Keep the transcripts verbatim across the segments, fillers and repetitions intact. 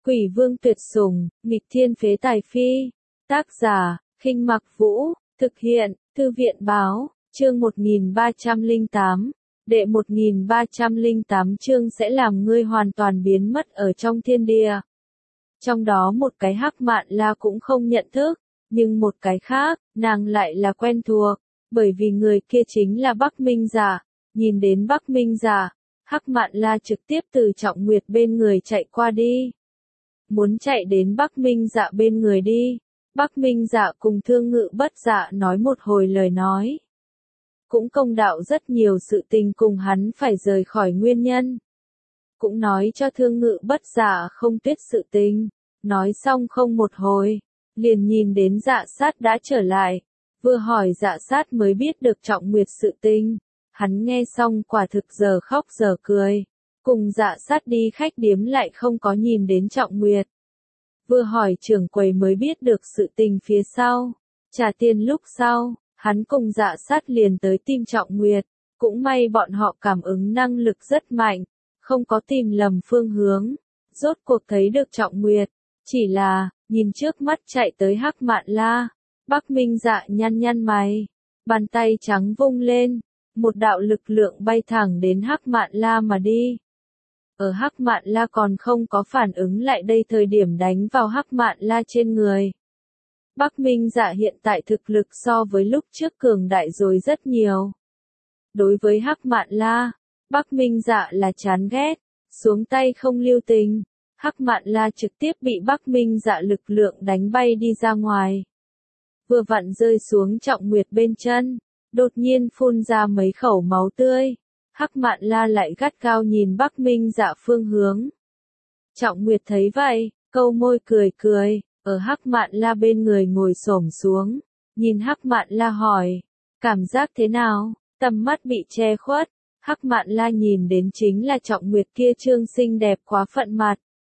Quỷ vương tuyệt sủng, nghịch thiên phế tài phi. Tác giả, Khinh Mặc Vũ, thực hiện, Thư viện báo, chương một nghìn ba trăm lẻ tám, đệ một nghìn ba trăm lẻ tám chương sẽ làm ngươi hoàn toàn biến mất ở trong thiên địa. Trong đó một cái Hắc Mạn La cũng không nhận thức, nhưng một cái khác, nàng lại là quen thuộc, bởi vì người kia chính là Bắc Minh Dạ. Nhìn đến Bắc Minh Dạ, Hắc Mạn La trực tiếp từ Trọng Nguyệt bên người chạy qua đi. Muốn chạy đến Bắc Minh Dạ bên người đi. Bắc Minh Dạ cùng Thương Ngự Bất Dạ nói một hồi lời nói. Cũng công đạo rất nhiều sự tình cùng hắn phải rời khỏi nguyên nhân. Cũng nói cho Thương Ngự Bất Dạ không tuyết sự tình. Nói xong không một hồi, liền nhìn đến Dạ Sát đã trở lại. Vừa hỏi Dạ Sát mới biết được Trọng Nguyệt sự tình. Hắn nghe xong quả thực giờ khóc giờ cười. Cùng Dạ Sát đi khách điếm lại không có nhìn đến Trọng Nguyệt. Vừa hỏi trưởng quầy mới biết được sự tình phía sau. Trả tiền lúc sau, hắn cùng Dạ Sát liền tới tìm Trọng Nguyệt. Cũng may bọn họ cảm ứng năng lực rất mạnh, không có tìm lầm phương hướng. Rốt cuộc thấy được Trọng Nguyệt. Chỉ là, nhìn trước mắt chạy tới Hắc Mạn La. Bắc Minh Dạ nhăn nhăn mày. Bàn tay trắng vung lên. Một đạo lực lượng bay thẳng đến Hắc Mạn La mà đi. Ở Hắc Mạn La còn không có phản ứng lại đây thời điểm đánh vào Hắc Mạn La trên người. Bắc Minh Dạ hiện tại thực lực so với lúc trước cường đại rồi rất nhiều. Đối với Hắc Mạn La, Bắc Minh Dạ là chán ghét, xuống tay không lưu tình. Hắc Mạn La trực tiếp bị Bắc Minh Dạ lực lượng đánh bay đi ra ngoài. Vừa vặn rơi xuống Trọng Nguyệt bên chân, đột nhiên phun ra mấy khẩu máu tươi. Hắc Mạn La lại gắt gao nhìn Bắc Minh Dạ phương hướng. Trọng Nguyệt thấy vậy, câu môi cười cười, ở Hắc Mạn La bên người ngồi xổm xuống, nhìn Hắc Mạn La hỏi, cảm giác thế nào? Tầm mắt bị che khuất, Hắc Mạn La nhìn đến chính là Trọng Nguyệt kia trương xinh đẹp quá phận mặt.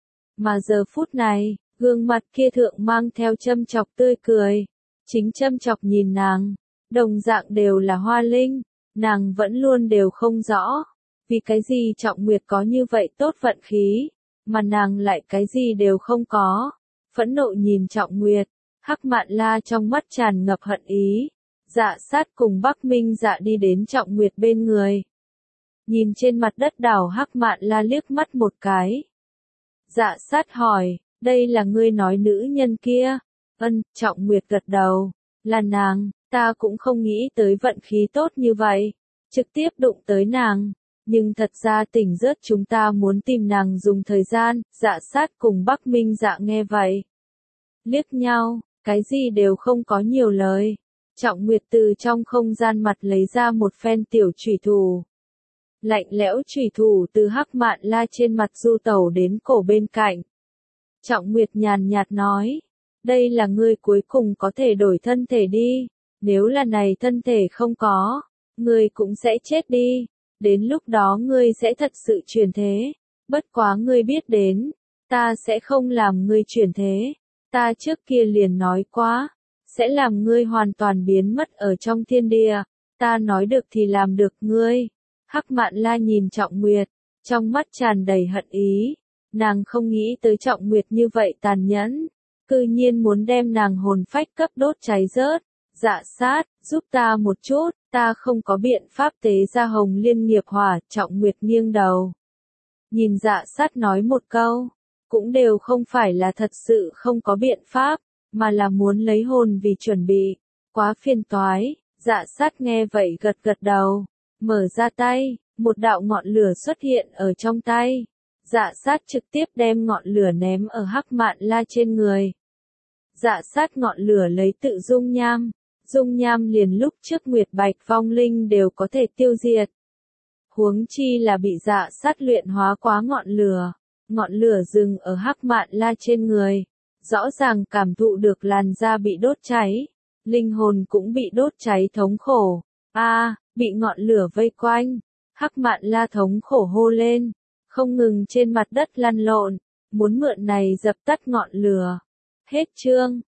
Mà giờ phút này, gương mặt kia thượng mang theo châm chọc tươi cười, chính châm chọc nhìn nàng, đồng dạng đều là Hoa Linh. Nàng vẫn luôn đều không rõ, vì cái gì Trọng Nguyệt có như vậy tốt vận khí, mà nàng lại cái gì đều không có. Phẫn nộ nhìn Trọng Nguyệt, Hắc Mạn La trong mắt tràn ngập hận ý. Dạ Sát cùng Bắc Minh Dạ đi đến Trọng Nguyệt bên người. Nhìn trên mặt đất đảo Hắc Mạn La liếc mắt một cái. Dạ Sát hỏi, đây là ngươi nói nữ nhân kia? Ân, Trọng Nguyệt gật đầu, là nàng. Ta cũng không nghĩ tới vận khí tốt như vậy, trực tiếp đụng tới nàng, nhưng thật ra tỉnh rớt chúng ta muốn tìm nàng dùng thời gian. Dạ Sát cùng Bắc Minh Dạ nghe vậy, liếc nhau, cái gì đều không có nhiều lời. Trọng Nguyệt từ trong không gian mặt lấy ra một phen tiểu chủy thủ. Lạnh lẽo chủy thủ từ Hắc Mạn La trên mặt du tẩu đến cổ bên cạnh. Trọng Nguyệt nhàn nhạt nói, đây là ngươi cuối cùng có thể đổi thân thể đi. Nếu là này thân thể không có, ngươi cũng sẽ chết đi. Đến lúc đó ngươi sẽ thật sự chuyển thế. Bất quá ngươi biết đến, ta sẽ không làm ngươi chuyển thế. Ta trước kia liền nói quá, sẽ làm ngươi hoàn toàn biến mất ở trong thiên địa. Ta nói được thì làm được ngươi. Hắc Mạn La nhìn Trọng Nguyệt, trong mắt tràn đầy hận ý. Nàng không nghĩ tới Trọng Nguyệt như vậy tàn nhẫn, cư nhiên muốn đem nàng hồn phách cấp đốt cháy rớt. Dạ Sát, giúp ta một chút, ta không có biện pháp tế ra Hồng Liên nghiệp hỏa. Trọng Nguyệt nghiêng đầu, nhìn Dạ Sát nói một câu, cũng đều không phải là thật sự không có biện pháp, mà là muốn lấy hồn vì chuẩn bị, quá phiền toái. Dạ Sát nghe vậy gật gật đầu, mở ra tay, một đạo ngọn lửa xuất hiện ở trong tay. Dạ Sát trực tiếp đem ngọn lửa ném ở Hắc Mạn La trên người. Dạ Sát ngọn lửa lấy tự dung nham. Dung nham liền lúc trước Nguyệt Bạch vong linh đều có thể tiêu diệt. Huống chi là bị Dạ Sát luyện hóa quá ngọn lửa. Ngọn lửa dừng ở Hắc Mạn La trên người. Rõ ràng cảm thụ được làn da bị đốt cháy. Linh hồn cũng bị đốt cháy thống khổ. A, à, bị ngọn lửa vây quanh. Hắc Mạn La thống khổ hô lên. Không ngừng trên mặt đất lăn lộn. Muốn mượn này dập tắt ngọn lửa. Hết chương.